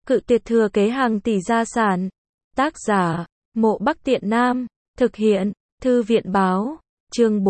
Cự tuyệt thừa kế hàng tỷ gia sản. Tác giả, Mộ Bắc Tiện Nam. Thực hiện, Thư viện báo. Chương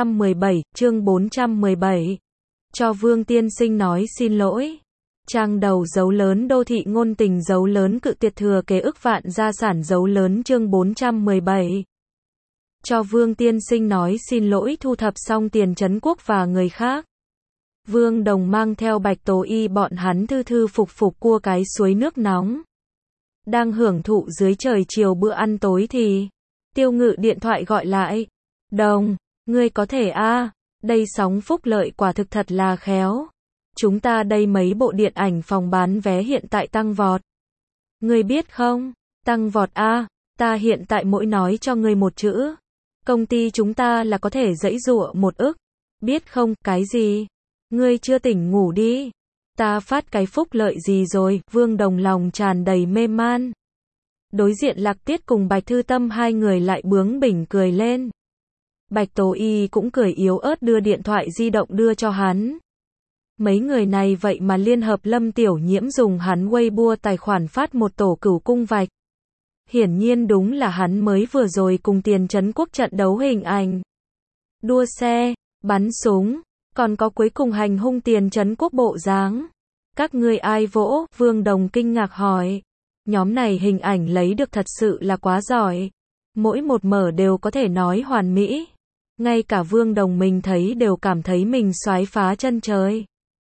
417. Cho Vương tiên sinh nói xin lỗi. Trang đầu dấu lớn đô thị ngôn tình dấu lớn cự tuyệt thừa kế ức vạn gia sản dấu lớn chương 417. Cho Vương tiên sinh nói xin lỗi thu thập xong tiền trấn quốc và người khác. Vương Đồng mang theo Bạch Tố Y bọn hắn thư thư phục phục cua cái suối nước nóng. Đang hưởng thụ dưới trời chiều bữa ăn tối thì Tiêu Ngự điện thoại gọi lại. Đồng, ngươi có thể đây sóng phúc lợi quả thực thật là khéo. Chúng ta đây mấy bộ điện ảnh phòng bán vé hiện tại tăng vọt. Ngươi biết không, tăng vọt ta hiện tại mỗi nói cho ngươi một chữ. Công ty chúng ta là có thể giãy giụa 1 ức. Biết không, cái gì? Ngươi chưa tỉnh ngủ đi. Ta phát cái phúc lợi gì rồi? Vương Đồng lòng tràn đầy mê man. Đối diện Lạc Tiết cùng Bạch Thư Tâm hai người lại bướng bỉnh cười lên. Bạch Tố Y cũng cười yếu ớt đưa điện thoại di động đưa cho hắn. Mấy người này vậy mà liên hợp Lâm Tiểu Nhiễm dùng hắn Weibo tài khoản phát một tổ Cửu Cung vạch. Hiển nhiên đúng là hắn mới vừa rồi cùng tiền trấn quốc trận đấu hình ảnh. Đua xe, bắn súng, còn có cuối cùng hành hung tiền trấn quốc bộ dáng. Các ngươi ai vỗ? Vương Đồng kinh ngạc hỏi. Nhóm này hình ảnh lấy được thật sự là quá giỏi. Mỗi một mở đều có thể nói hoàn mỹ. Ngay cả Vương Đồng mình thấy đều cảm thấy mình xoái phá chân trời.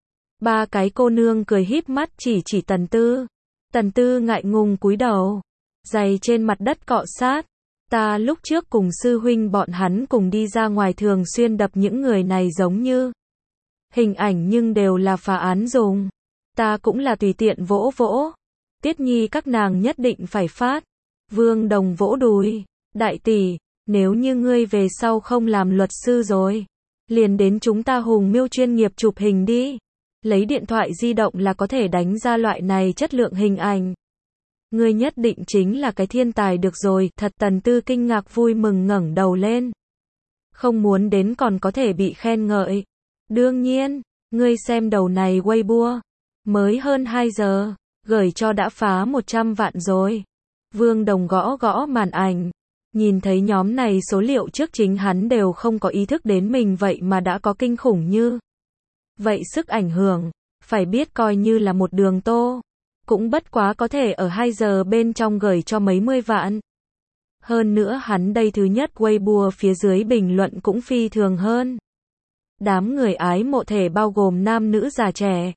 3 cái cô nương cười híp mắt chỉ Tần Tư. Tần Tư ngại ngùng cúi đầu. Giày trên mặt đất cọ sát. Ta lúc trước cùng sư huynh bọn hắn cùng đi ra ngoài thường xuyên đập những người này giống như hình ảnh nhưng đều là phá án dùng. Ta cũng là tùy tiện vỗ. Tiết Nhi các nàng nhất định phải phát. Vương Đồng vỗ đùi. Đại tỷ, nếu như ngươi về sau không làm luật sư rồi, liền đến chúng ta Hùng Miêu chuyên nghiệp chụp hình đi. Lấy điện thoại di động là có thể đánh ra loại này chất lượng hình ảnh. Ngươi nhất định chính là cái thiên tài được rồi, thật. Tần Tư kinh ngạc vui mừng ngẩng đầu lên. Không muốn đến còn có thể bị khen ngợi. Đương nhiên, ngươi xem đầu này Weibo, mới hơn 2 giờ, gửi cho đã phá 100 vạn rồi. Vương Đồng gõ màn ảnh, nhìn thấy nhóm này số liệu trước chính hắn đều không có ý thức đến mình vậy mà đã có kinh khủng như vậy sức ảnh hưởng, phải biết coi như là một Đường Tô, cũng bất quá có thể ở 2 giờ bên trong gửi cho mấy mươi vạn. Hơn nữa hắn đây thứ nhất Weibo phía dưới bình luận cũng phi thường hơn. Đám người ái mộ thể bao gồm nam nữ già trẻ.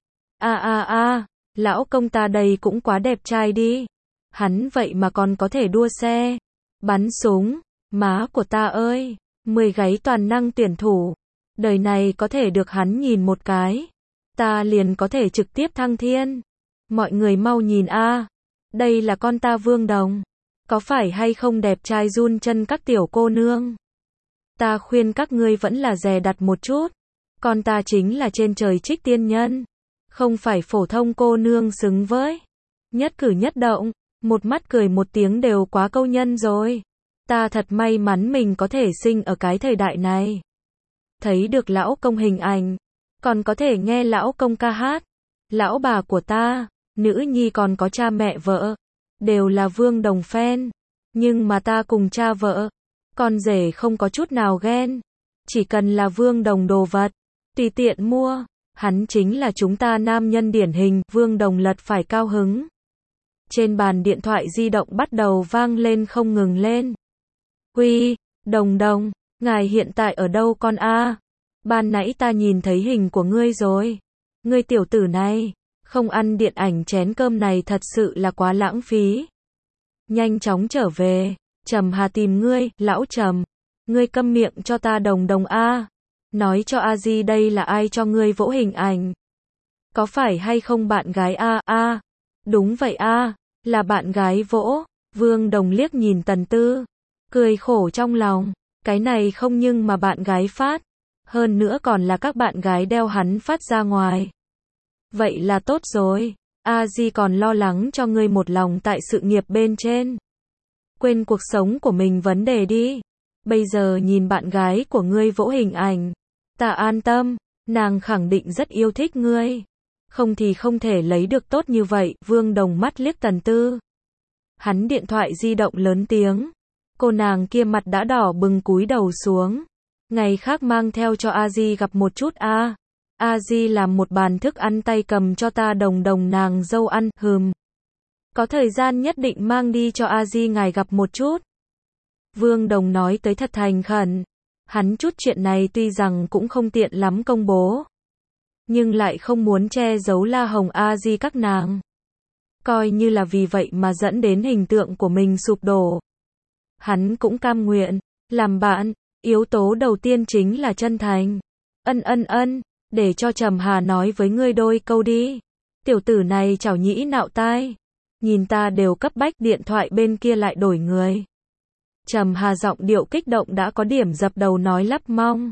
Lão công ta đây cũng quá đẹp trai đi. Hắn vậy mà còn có thể đua xe, bắn súng, má của ta ơi, 10 gáy toàn năng tuyển thủ. Đời này có thể được hắn nhìn một cái, ta liền có thể trực tiếp thăng thiên. Mọi người mau nhìn đây là con ta Vương Đồng. Có phải hay không đẹp trai run chân các tiểu cô nương? Ta khuyên các ngươi vẫn là dè đặt một chút. Con ta chính là trên trời trích tiên nhân, không phải phổ thông cô nương xứng với. Nhất cử nhất động, một mắt cười một tiếng đều quá câu nhân rồi. Ta thật may mắn mình có thể sinh ở cái thời đại này. Thấy được lão công hình ảnh, còn có thể nghe lão công ca hát. Lão bà của ta, nữ nhi còn có cha mẹ vợ, đều là Vương Đồng fan. Nhưng mà ta cùng cha vợ, con rể không có chút nào ghen. Chỉ cần là Vương Đồng đồ vật, tùy tiện mua. Hắn chính là chúng ta nam nhân điển hình. Vương Đồng lật phải cao hứng. Trên bàn điện thoại di động bắt đầu vang lên không ngừng lên. Uy, Đồng, ngài hiện tại ở đâu con Ban nãy ta nhìn thấy hình của ngươi rồi. Ngươi tiểu tử này, không ăn điện ảnh chén cơm này thật sự là quá lãng phí. Nhanh chóng trở về, Trầm Hà tìm ngươi. Lão Trầm, ngươi câm miệng cho ta. Đồng nói cho Di đây là ai cho ngươi vỗ hình ảnh? Có phải hay không bạn gái Đúng vậy là bạn gái vỗ. Vương Đồng liếc nhìn Tần Tư, cười khổ trong lòng. Cái này không nhưng mà bạn gái phát, hơn nữa còn là các bạn gái đeo hắn phát ra ngoài. Vậy là tốt rồi. Di còn lo lắng cho ngươi một lòng tại sự nghiệp bên trên. Quên cuộc sống của mình vấn đề đi. Bây giờ nhìn bạn gái của ngươi vỗ hình ảnh, ta an tâm, nàng khẳng định rất yêu thích ngươi. Không thì không thể lấy được tốt như vậy, Vương Đồng mắt liếc Tần Tư. Hắn điện thoại di động lớn tiếng. Cô nàng kia mặt đã đỏ bừng cúi đầu xuống. Ngày khác mang theo cho A Di gặp một chút a. A Di làm một bàn thức ăn tay cầm cho ta Đồng Đồng nàng dâu ăn, Có thời gian nhất định mang đi cho A Di ngài gặp một chút. Vương Đồng nói tới thật thành khẩn. Hắn chút chuyện này tuy rằng cũng không tiện lắm công bố, nhưng lại không muốn che giấu La Hồng A Di các nàng. Coi như là vì vậy mà dẫn đến hình tượng của mình sụp đổ. Hắn cũng cam nguyện. Làm bạn, yếu tố đầu tiên chính là chân thành. Để cho Trầm Hà nói với ngươi đôi câu đi. Tiểu tử này chảo nhĩ nạo tai. Nhìn ta đều cấp bách, điện thoại bên kia lại đổi người. Trầm Hà giọng điệu kích động đã có điểm dập đầu nói lắp mong.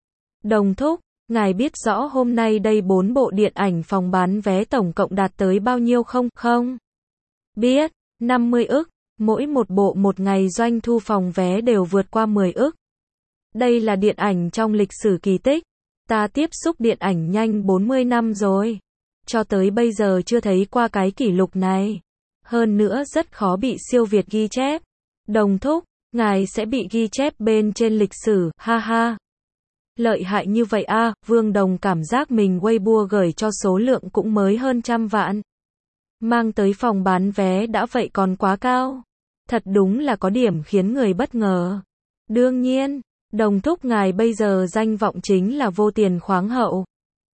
Đồng thúc, ngài biết rõ hôm nay đây 4 bộ điện ảnh phòng bán vé tổng cộng đạt tới bao nhiêu không? Không. Biết, 50 ức. Mỗi một bộ một ngày doanh thu phòng vé đều vượt qua 10 ức. Đây là điện ảnh trong lịch sử kỳ tích. Ta tiếp xúc điện ảnh nhanh 40 năm rồi. Cho tới bây giờ chưa thấy qua cái kỷ lục này. Hơn nữa rất khó bị siêu việt ghi chép. Đồng thúc, ngài sẽ bị ghi chép bên trên lịch sử, ha ha. Lợi hại như vậy a. Vương Đồng cảm giác mình Weibo gửi cho số lượng cũng mới hơn 100 vạn. Mang tới phòng bán vé đã vậy còn quá cao. Thật đúng là có điểm khiến người bất ngờ. Đương nhiên, đồng thúc ngài bây giờ danh vọng chính là vô tiền khoáng hậu.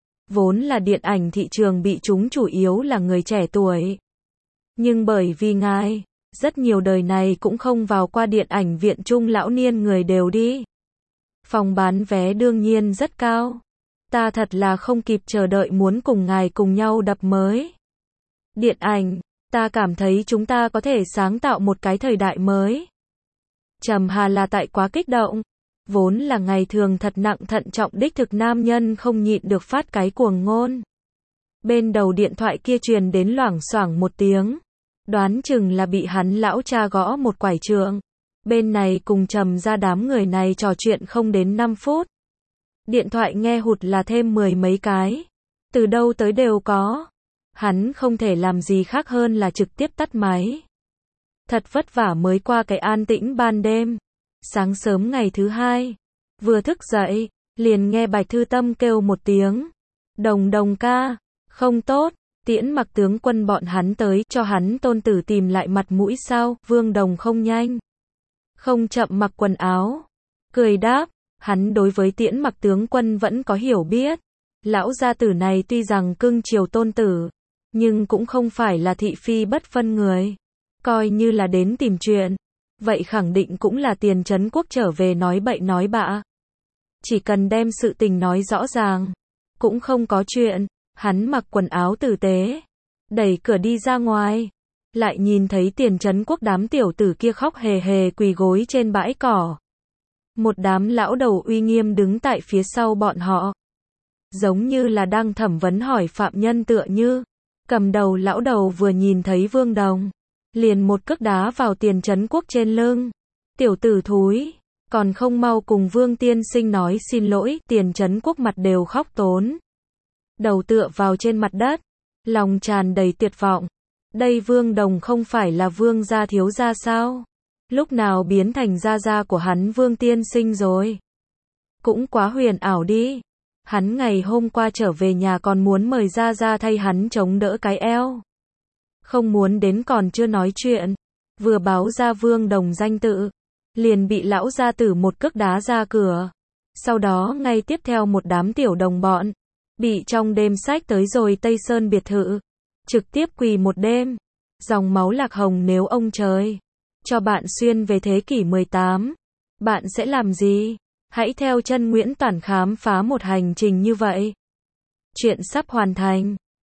Vốn là điện ảnh thị trường bị trúng chủ yếu là người trẻ tuổi. Nhưng bởi vì ngài, rất nhiều đời này cũng không vào qua điện ảnh viện trung lão niên người đều đi. Phòng bán vé đương nhiên rất cao. Ta thật là không kịp chờ đợi muốn cùng ngài cùng nhau đập mới. Điện ảnh, ta cảm thấy chúng ta có thể sáng tạo một cái thời đại mới. Trầm Hà là tại quá kích động. Vốn là ngày thường thật nặng thận trọng đích thực nam nhân không nhịn được phát cái cuồng ngôn. Bên đầu điện thoại kia truyền đến loảng xoảng một tiếng. Đoán chừng là bị hắn lão cha gõ một quải trượng. Bên này cùng Trầm ra đám người này trò chuyện không đến 5 phút. Điện thoại nghe hụt là thêm 10 mấy cái. Từ đâu tới đều có. Hắn không thể làm gì khác hơn là trực tiếp tắt máy. Thật vất vả mới qua cái an tĩnh ban đêm. Sáng sớm ngày thứ hai, vừa thức dậy, liền nghe Bạch Thư Tâm kêu một tiếng. Đồng Đồng ca, không tốt, Tiễn Mặc tướng quân bọn hắn tới cho hắn tôn tử tìm lại mặt mũi sao? Vương Đồng không nhanh, không chậm mặc quần áo, cười đáp, hắn đối với Tiễn Mặc tướng quân vẫn có hiểu biết. Lão gia tử này tuy rằng cưng chiều tôn tử, nhưng cũng không phải là thị phi bất phân người. Coi như là đến tìm chuyện, vậy khẳng định cũng là Tiền Trấn Quốc trở về nói bậy nói bạ. Chỉ cần đem sự tình nói rõ ràng, cũng không có chuyện. Hắn mặc quần áo tử tế, đẩy cửa đi ra ngoài, lại nhìn thấy Tiền Trấn Quốc đám tiểu tử kia khóc hề hề quỳ gối trên bãi cỏ. Một đám lão đầu uy nghiêm đứng tại phía sau bọn họ, giống như là đang thẩm vấn hỏi phạm nhân tựa như. Cầm đầu lão đầu vừa nhìn thấy Vương Đồng, liền một cước đá vào Tiền Trấn Quốc trên lưng. Tiểu tử thúi, còn không mau cùng Vương tiên sinh nói xin lỗi. Tiền Trấn Quốc mặt đều khóc tốn, đầu tựa vào trên mặt đất, lòng tràn đầy tuyệt vọng. Đây Vương Đồng không phải là Vương gia thiếu gia sao? Lúc nào biến thành gia gia của hắn Vương tiên sinh rồi? Cũng quá huyền ảo đi. Hắn ngày hôm qua trở về nhà còn muốn mời gia gia thay hắn chống đỡ cái eo. Không muốn đến còn chưa nói chuyện, vừa báo ra Vương Đồng danh tự, liền bị lão gia tử một cước đá ra cửa. Sau đó ngay tiếp theo một đám tiểu đồng bọn, bị trong đêm xách tới rồi Tây Sơn biệt thự, trực tiếp quỳ một đêm. Dòng máu lạc hồng nếu ông trời cho bạn xuyên về thế kỷ 18, bạn sẽ làm gì? Hãy theo chân Nguyễn Toản khám phá một hành trình như vậy. Chuyện sắp hoàn thành.